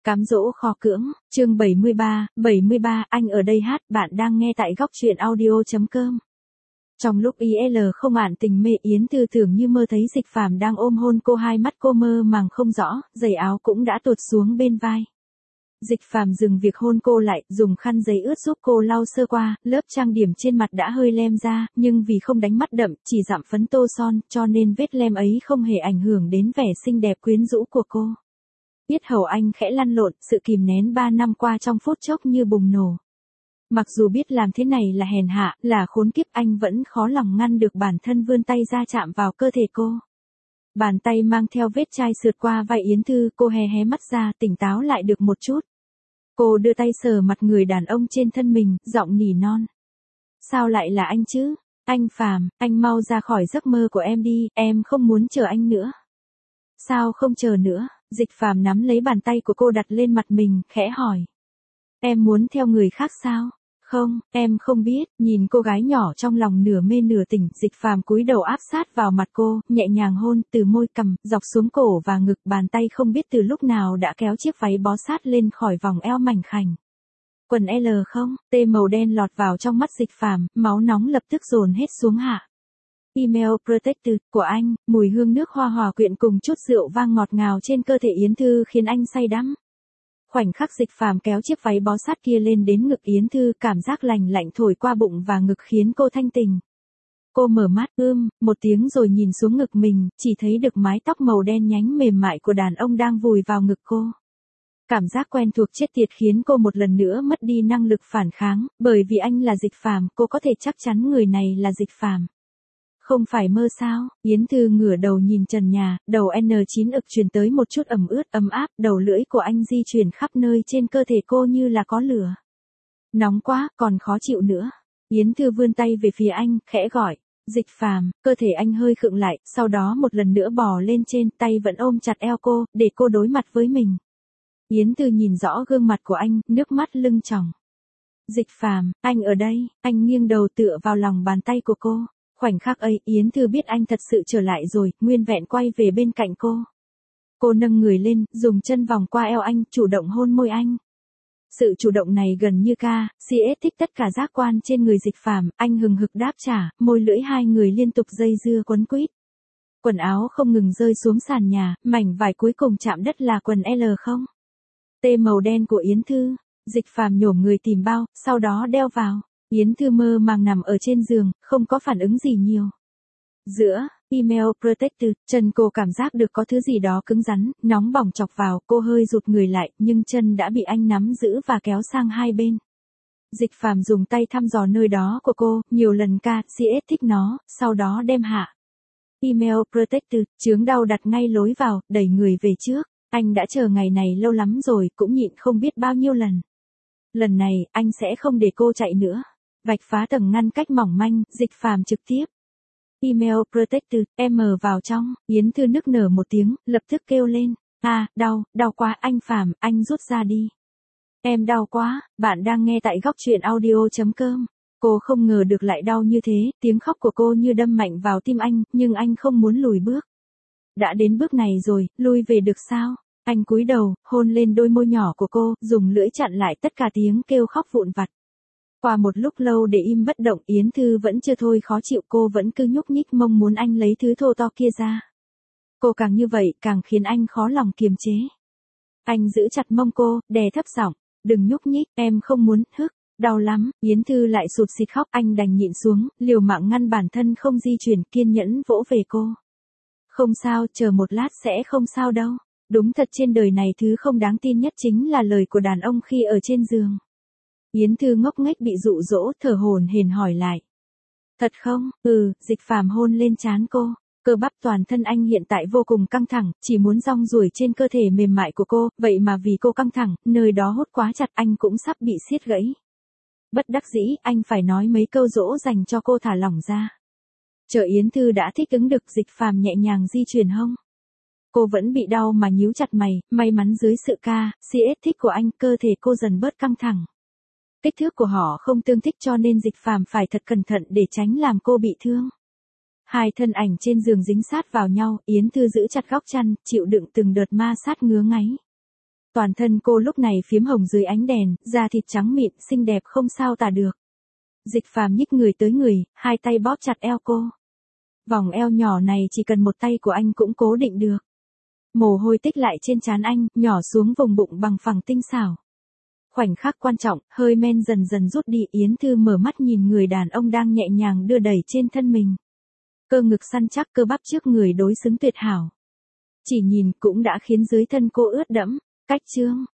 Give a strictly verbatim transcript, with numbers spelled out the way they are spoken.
Cám dỗ khó cưỡng, chương bảy mươi ba, bảy mươi ba, anh ở đây hát, bạn đang nghe tại góc truyện audio chấm com. Trong lúc i lờ không ản tình mê, Yến Thư tưởng như mơ thấy Dịch Phàm đang ôm hôn cô, hai mắt cô mơ màng không rõ, giày áo cũng đã tuột xuống bên vai. Dịch Phàm dừng việc hôn cô lại, dùng khăn giấy ướt giúp cô lau sơ qua, lớp trang điểm trên mặt đã hơi lem ra, nhưng vì không đánh mắt đậm, chỉ dặm phấn tô son, cho nên vết lem ấy không hề ảnh hưởng đến vẻ xinh đẹp quyến rũ của cô. Yết hầu anh khẽ lăn lộn, sự kìm nén ba năm qua trong phút chốc như bùng nổ. Mặc dù biết làm thế này là hèn hạ, là khốn kiếp, anh vẫn khó lòng ngăn được bản thân vươn tay ra chạm vào cơ thể cô. Bàn tay mang theo vết chai sượt qua vai Yến Thư, cô hé hé mắt ra, tỉnh táo lại được một chút. Cô đưa tay sờ mặt người đàn ông trên thân mình, giọng nỉ non. Sao lại là anh chứ? Anh Phàm, anh mau ra khỏi giấc mơ của em đi, em không muốn chờ anh nữa. Sao không chờ nữa? Dịch Phàm nắm lấy bàn tay của cô đặt lên mặt mình, khẽ hỏi. Em muốn theo người khác sao? Không, em không biết. Nhìn cô gái nhỏ trong lòng nửa mê nửa tỉnh, Dịch Phàm cúi đầu áp sát vào mặt cô, nhẹ nhàng hôn từ môi cằm, dọc xuống cổ và ngực, bàn tay không biết từ lúc nào đã kéo chiếc váy bó sát lên khỏi vòng eo mảnh khảnh. Quần L không, T màu đen lọt vào trong mắt Dịch Phàm, máu nóng lập tức dồn hết xuống hạ. Email Protected của anh, mùi hương nước hoa hòa quyện cùng chút rượu vang ngọt ngào trên cơ thể Yến Thư khiến anh say đắm. Khoảnh khắc Dịch Phàm kéo chiếc váy bó sát kia lên đến ngực Yến Thư, cảm giác lành lạnh thổi qua bụng và ngực khiến cô thanh tình. Cô mở mắt, ưm, một tiếng rồi nhìn xuống ngực mình, chỉ thấy được mái tóc màu đen nhánh mềm mại của đàn ông đang vùi vào ngực cô. Cảm giác quen thuộc chết tiệt khiến cô một lần nữa mất đi năng lực phản kháng, bởi vì anh là Dịch Phàm, cô có thể chắc chắn người này là Dịch Phàm. Không phải mơ sao? Yến Thư ngửa đầu nhìn trần nhà, đầu N chín ực truyền tới một chút ẩm ướt, ấm áp, đầu lưỡi của anh di chuyển khắp nơi trên cơ thể cô như là có lửa. Nóng quá, còn khó chịu nữa. Yến Thư vươn tay về phía anh, khẽ gọi. Dịch Phàm, cơ thể anh hơi khựng lại, sau đó một lần nữa bò lên trên, tay vẫn ôm chặt eo cô, để cô đối mặt với mình. Yến Thư nhìn rõ gương mặt của anh, nước mắt lưng tròng. Dịch Phàm, anh ở đây, anh nghiêng đầu tựa vào lòng bàn tay của cô. Khoảnh khắc ấy, Yến Thư biết anh thật sự trở lại rồi, nguyên vẹn quay về bên cạnh cô. Cô nâng người lên, dùng chân vòng qua eo anh, chủ động hôn môi anh. Sự chủ động này gần như ca, xê ét thích tất cả giác quan trên người Dịch Phàm, anh hừng hực đáp trả, môi lưỡi hai người liên tục dây dưa quấn quýt. Quần áo không ngừng rơi xuống sàn nhà, mảnh vải cuối cùng chạm đất là quần L không. T màu đen của Yến Thư, Dịch Phàm nhổm người tìm bao, sau đó đeo vào. Yến Thư mơ màng nằm ở trên giường, không có phản ứng gì nhiều. Giữa, email protected, chân cô cảm giác được có thứ gì đó cứng rắn, nóng bỏng chọc vào, cô hơi rụt người lại, nhưng chân đã bị anh nắm giữ và kéo sang hai bên. Dịch Phàm dùng tay thăm dò nơi đó của cô, nhiều lần ca, xê ét thích nó, sau đó đem hạ. Email protected, chướng đau đặt ngay lối vào, đẩy người về trước. Anh đã chờ ngày này lâu lắm rồi, cũng nhịn không biết bao nhiêu lần. Lần này, anh sẽ không để cô chạy nữa. Vạch phá tầng ngăn cách mỏng manh, Dịch Phàm trực tiếp. Email Protected, em mở vào trong, Yến Thư nức nở một tiếng, lập tức kêu lên. À, đau, đau quá, anh Phàm, anh rút ra đi. Em đau quá, bạn đang nghe tại góc truyện audio chấm com. Cô không ngờ được lại đau như thế, tiếng khóc của cô như đâm mạnh vào tim anh, nhưng anh không muốn lùi bước. Đã đến bước này rồi, lui về được sao? Anh cúi đầu, hôn lên đôi môi nhỏ của cô, dùng lưỡi chặn lại tất cả tiếng kêu khóc vụn vặt. Qua một lúc lâu để im bất động, Yến Thư vẫn chưa thôi khó chịu, cô vẫn cứ nhúc nhích mong muốn anh lấy thứ thô to kia ra. Cô càng như vậy, càng khiến anh khó lòng kiềm chế. Anh giữ chặt mông cô, đè thấp giọng, đừng nhúc nhích, em không muốn, hức, đau lắm. Yến Thư lại sụt sịt khóc, anh đành nhịn xuống, liều mạng ngăn bản thân không di chuyển, kiên nhẫn vỗ về cô. Không sao, chờ một lát sẽ không sao đâu. Đúng thật, trên đời này thứ không đáng tin nhất chính là lời của đàn ông khi ở trên giường. Yến Thư ngốc nghếch bị dụ dỗ, thở hổn hển hỏi lại. Thật không? Ừ, Dịch Phàm hôn lên trán cô. Cơ bắp toàn thân anh hiện tại vô cùng căng thẳng, chỉ muốn rong ruổi trên cơ thể mềm mại của cô, vậy mà vì cô căng thẳng, nơi đó hút quá chặt, anh cũng sắp bị siết gãy. Bất đắc dĩ, anh phải nói mấy câu dỗ dành cho cô thả lỏng ra. Chờ Yến Thư đã thích ứng được, Dịch Phàm nhẹ nhàng di chuyển hông. Cô vẫn bị đau mà nhíu chặt mày, may mắn dưới sự ca, xê ét thích của anh, cơ thể cô dần bớt căng thẳng. Kích thước của họ không tương thích cho nên Dịch Phàm phải thật cẩn thận để tránh làm cô bị thương. Hai thân ảnh trên giường dính sát vào nhau, Yến Thư giữ chặt góc chăn, chịu đựng từng đợt ma sát ngứa ngáy. Toàn thân cô lúc này phiếm hồng dưới ánh đèn, da thịt trắng mịn, xinh đẹp không sao tả được. Dịch Phàm nhích người tới người, hai tay bóp chặt eo cô. Vòng eo nhỏ này chỉ cần một tay của anh cũng cố định được. Mồ hôi tích lại trên trán anh, nhỏ xuống vùng bụng bằng phẳng tinh xảo. Khoảnh khắc quan trọng, hơi men dần dần rút đi, Yến Thư mở mắt nhìn người đàn ông đang nhẹ nhàng đưa đẩy trên thân mình. Cơ ngực săn chắc, cơ bắp trước người đối xứng tuyệt hảo. Chỉ nhìn cũng đã khiến dưới thân cô ướt đẫm. Cách chương